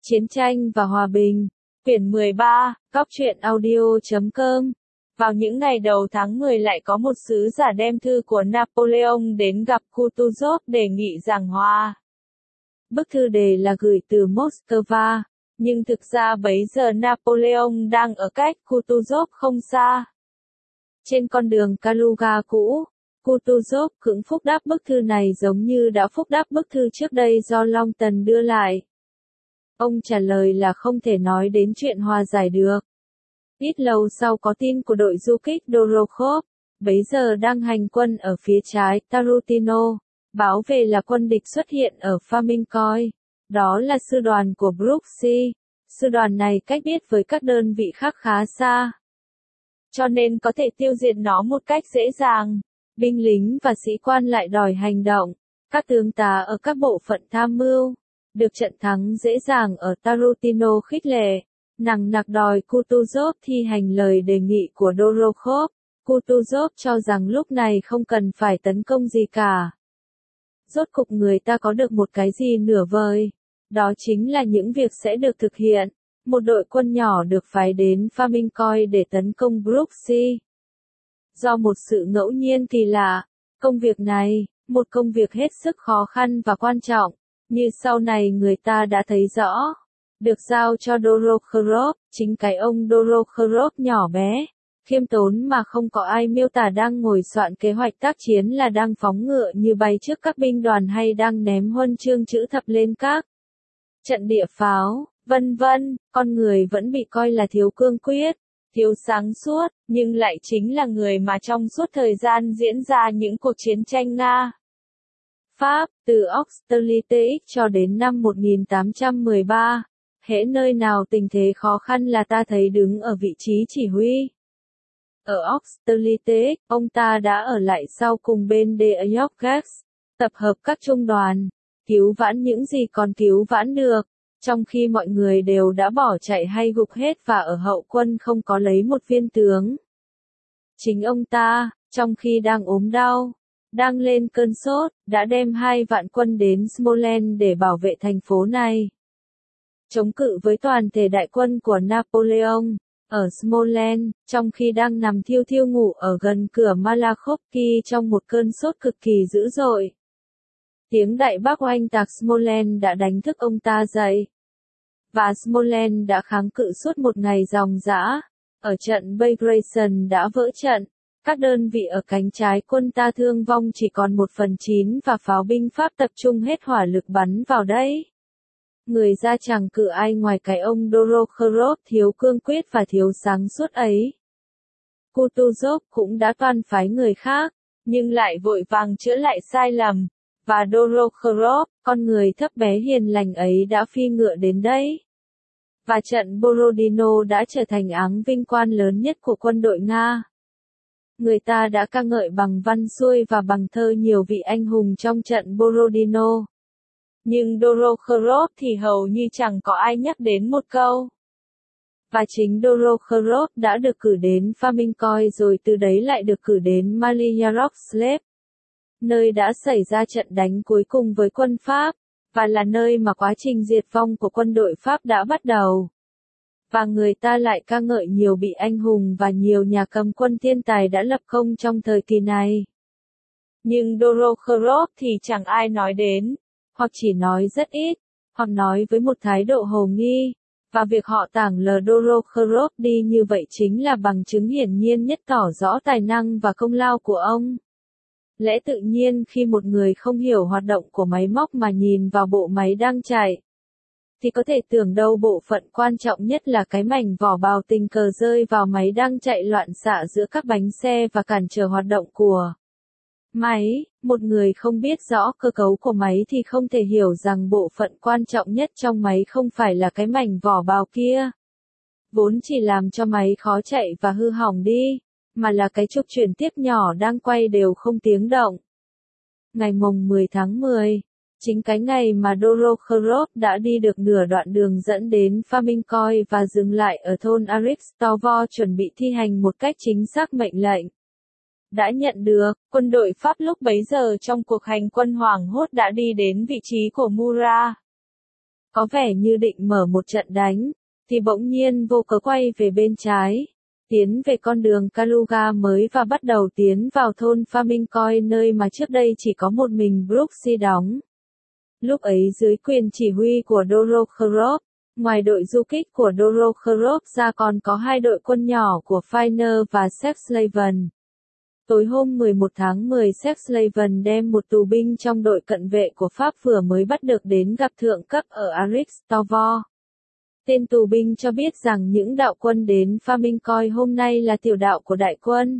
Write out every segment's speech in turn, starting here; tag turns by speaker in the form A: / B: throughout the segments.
A: Chiến tranh và hòa bình. Quyển 13, Góc truyện audio.com. Vào những ngày đầu tháng 10 lại có một sứ giả đem thư của Napoleon đến gặp Kutuzov đề nghị giảng hòa. Bức thư đề là gửi từ Moscow, nhưng thực ra bấy giờ Napoleon đang ở cách Kutuzov không xa. Trên con đường Kaluga cũ, Kutuzov cưỡng phúc đáp bức thư này giống như đã phúc đáp bức thư trước đây do Long Tần đưa lại. Ông trả lời là không thể nói đến chuyện hòa giải được. Ít lâu sau có tin của đội du kích Dorokhov, bấy giờ đang hành quân ở phía trái Tarutino, báo về là quân địch xuất hiện ở Famenkoy. Đó là sư đoàn của Bruxy. Sư đoàn này cách biệt với các đơn vị khác khá xa, cho nên có thể tiêu diệt nó một cách dễ dàng. Binh lính và sĩ quan lại đòi hành động. Các tướng tá ở các bộ phận tham mưu được trận thắng dễ dàng ở Tarutino khích lệ, nằng nặc đòi Kutuzov thi hành lời đề nghị của Dorokhov. Kutuzov cho rằng lúc này không cần phải tấn công gì cả. Rốt cục người ta có được một cái gì nửa vời, đó chính là những việc sẽ được thực hiện. Một đội quân nhỏ được phái đến Famenkoy để tấn công Bruxy. Do một sự ngẫu nhiên kỳ lạ, công việc này, một công việc hết sức khó khăn và quan trọng, như sau này người ta đã thấy rõ, được giao cho Dorokhov. Chính cái ông Dorokhov nhỏ bé, khiêm tốn mà không có ai miêu tả đang ngồi soạn kế hoạch tác chiến là đang phóng ngựa như bay trước các binh đoàn hay đang ném huân chương chữ thập lên các trận địa pháo, vân vân. Con người vẫn bị coi là thiếu cương quyết, thiếu sáng suốt, nhưng lại chính là người mà trong suốt thời gian diễn ra những cuộc chiến tranh Nga Pháp, từ Austerlitz cho đến năm 1813, hễ nơi nào tình thế khó khăn là ta thấy đứng ở vị trí chỉ huy. Ở Austerlitz, ông ta đã ở lại sau cùng bên De Yorkes, tập hợp các trung đoàn, cứu vãn những gì còn cứu vãn được, trong khi mọi người đều đã bỏ chạy hay gục hết và ở hậu quân không có lấy một viên tướng. Chính ông ta, trong khi đang ốm đau, đang lên cơn sốt, đã đem 2 vạn quân đến Smolensk để bảo vệ thành phố này, chống cự với toàn thể đại quân của Napoleon. Ở Smolensk, trong khi đang nằm thiêu thiêu ngủ ở gần cửa Malakhovky trong một cơn sốt cực kỳ dữ dội, tiếng đại bác oanh tạc Smolensk đã đánh thức ông ta dậy. Và Smolensk đã kháng cự suốt một ngày ròng rã. Ở trận Bagration đã vỡ trận. Các đơn vị ở cánh trái quân ta thương vong chỉ còn 1/9 và pháo binh Pháp tập trung hết hỏa lực bắn vào đấy. Người ra chẳng cự ai ngoài cái ông Dorokhov thiếu cương quyết và thiếu sáng suốt ấy. Kutuzov cũng đã toan phái người khác, nhưng lại vội vàng chữa lại sai lầm. Và Dorokhov, con người thấp bé hiền lành ấy đã phi ngựa đến đây. Và trận Borodino đã trở thành áng vinh quang lớn nhất của quân đội Nga. Người ta đã ca ngợi bằng văn xuôi và bằng thơ nhiều vị anh hùng trong trận Borodino. Nhưng Dorokhov thì hầu như chẳng có ai nhắc đến một câu. Và chính Dorokhov đã được cử đến Famenkoy rồi từ đấy lại được cử đến Malyaroslav, nơi đã xảy ra trận đánh cuối cùng với quân Pháp, và là nơi mà quá trình diệt vong của quân đội Pháp đã bắt đầu. Và người ta lại ca ngợi nhiều vị anh hùng và nhiều nhà cầm quân thiên tài đã lập công trong thời kỳ này. Nhưng Dorokhov thì chẳng ai nói đến, hoặc chỉ nói rất ít, hoặc nói với một thái độ hồ nghi, và việc họ tảng lờ Dorokhov đi như vậy chính là bằng chứng hiển nhiên nhất tỏ rõ tài năng và công lao của ông. Lẽ tự nhiên khi một người không hiểu hoạt động của máy móc mà nhìn vào bộ máy đang chạy, thì có thể tưởng đâu bộ phận quan trọng nhất là cái mảnh vỏ bào tình cờ rơi vào máy đang chạy loạn xạ giữa các bánh xe và cản trở hoạt động của máy. Một người không biết rõ cơ cấu của máy thì không thể hiểu rằng bộ phận quan trọng nhất trong máy không phải là cái mảnh vỏ bào kia, vốn chỉ làm cho máy khó chạy và hư hỏng đi, mà là cái trục chuyển tiếp nhỏ đang quay đều không tiếng động. Ngày mùng 10 tháng 10, chính cái ngày mà Dorokhov đã đi được nửa đoạn đường dẫn đến Famenkoy và dừng lại ở thôn Aristovo chuẩn bị thi hành một cách chính xác mệnh lệnh đã nhận được. Quân đội Pháp lúc bấy giờ trong cuộc hành quân hoảng hốt đã đi đến vị trí của Murat. Có vẻ như định mở một trận đánh, thì bỗng nhiên vô cớ quay về bên trái, tiến về con đường Kaluga mới và bắt đầu tiến vào thôn Farmingcoy nơi mà trước đây chỉ có một mình Brooksy đóng. Lúc ấy dưới quyền chỉ huy của Dorokhorov, ngoài đội du kích của Dorokhorov ra còn có hai đội quân nhỏ của Feiner và Sepslavin. Tối hôm 11 tháng 10 Sepslavin đem một tù binh trong đội cận vệ của Pháp vừa mới bắt được đến gặp thượng cấp ở Aristovor. Tên tù binh cho biết rằng những đạo quân đến Farmingcoy hôm nay là tiểu đạo của đại quân.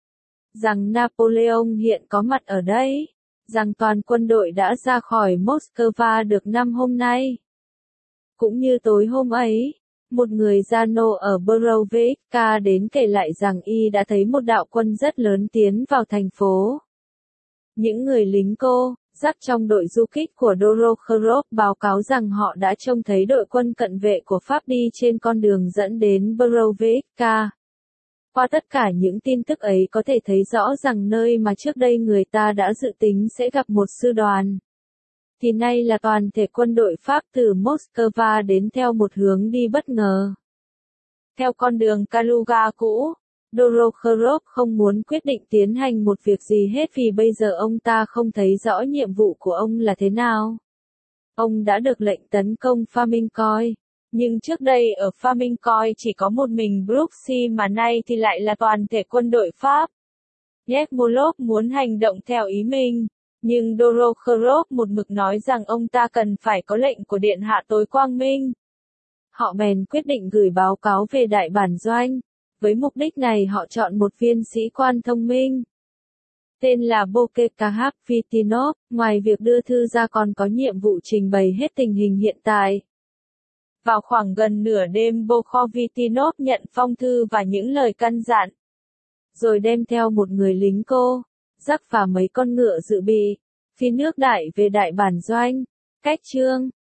A: Rằng Napoleon hiện có mặt ở đây. Rằng toàn quân đội đã ra khỏi Moscow được 5 hôm nay. Cũng như tối hôm ấy, một người Giano ở Borovivka đến kể lại rằng y đã thấy một đạo quân rất lớn tiến vào thành phố. Những người lính cô, dắt trong đội du kích của Dorokhorov báo cáo rằng họ đã trông thấy đội quân cận vệ của Pháp đi trên con đường dẫn đến Borovivka. Qua tất cả những tin tức ấy có thể thấy rõ rằng nơi mà trước đây người ta đã dự tính sẽ gặp một sư đoàn, thì nay là toàn thể quân đội Pháp từ Moscow đến theo một hướng đi bất ngờ. Theo con đường Kaluga cũ, Dorokhorov không muốn quyết định tiến hành một việc gì hết vì bây giờ ông ta không thấy rõ nhiệm vụ của ông là thế nào. Ông đã được lệnh tấn công Farmingcoy. Nhưng trước đây ở Farmingcoy chỉ có một mình Brooksy mà nay thì lại là toàn thể quân đội Pháp. Yermolov muốn hành động theo ý mình, nhưng Dorokhorov một mực nói rằng ông ta cần phải có lệnh của Điện Hạ tối quang minh. Họ bèn quyết định gửi báo cáo về đại bản doanh. Với mục đích này họ chọn một viên sĩ quan thông minh. Tên là Bokekahap Vitinov, ngoài việc đưa thư ra còn có nhiệm vụ trình bày hết tình hình hiện tại. Vào khoảng gần nửa đêm Bokhovitinov nhận phong thư và những lời căn dặn. Rồi đem theo một người lính cô, dắt và mấy con ngựa dự bị, phi nước đại về đại bản doanh. Cách chương